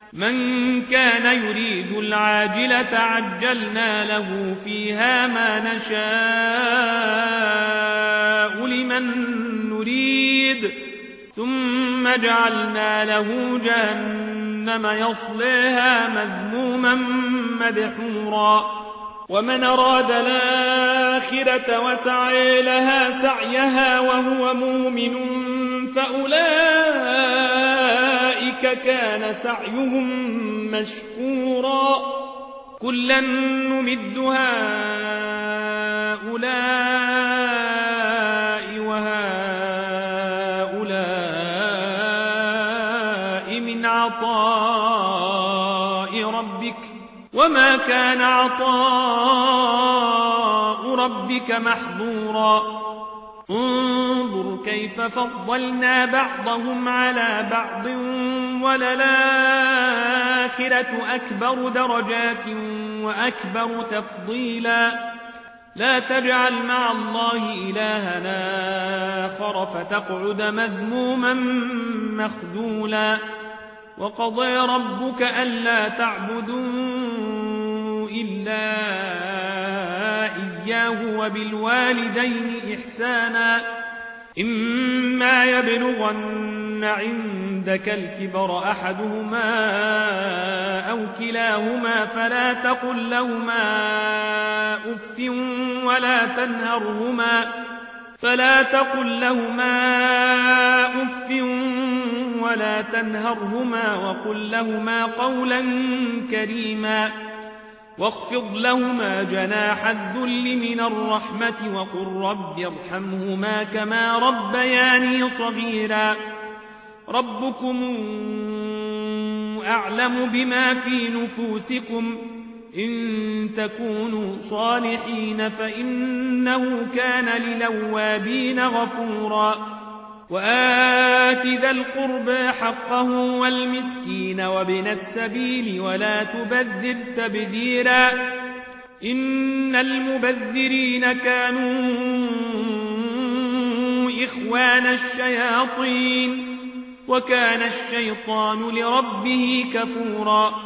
من كان يريد العاجلة عجلنا له فيها ما نشاء لمن نريد ثم جعلنا له جهنم يصليها مذموما مدحورا ومن أراد الآخرة وسعي لها سعيها وهو مؤمن فأولئك كان سعيهم مشكورا كلا نمد هؤلاء وهؤلاء من عطاء ربك وما كان عطاء ربك محظورا انظر كيف فضلنا بعضهم على بعض وللآخرة أكبر درجات وأكبر تفضيلا لا تجعل مع الله إلهنا آخر فتقعد مذموما مخذولا وقضى ربك ألا تعبدوا إلا إياه وبالوالدين إحسانا إما يبلغن عندك الكبر أحدهما أو كلاهما فلا تقل لهما أف ولا تنهرهما وقل لهما قولا كريما واخفض لهما جناح الذل من الرحمة وقل رب ارحمهما كما ربياني صغيرا ربكم أعلم بما في نفوسكم إن تكونوا صالحين فإنه كان للأوابين غفورا وآت ذا القربى حقه والمسكين وابن السبيل ولا تبذر تبذيرا إن المبذرين كانوا إخوان الشياطين وكان الشيطان لربه كفورا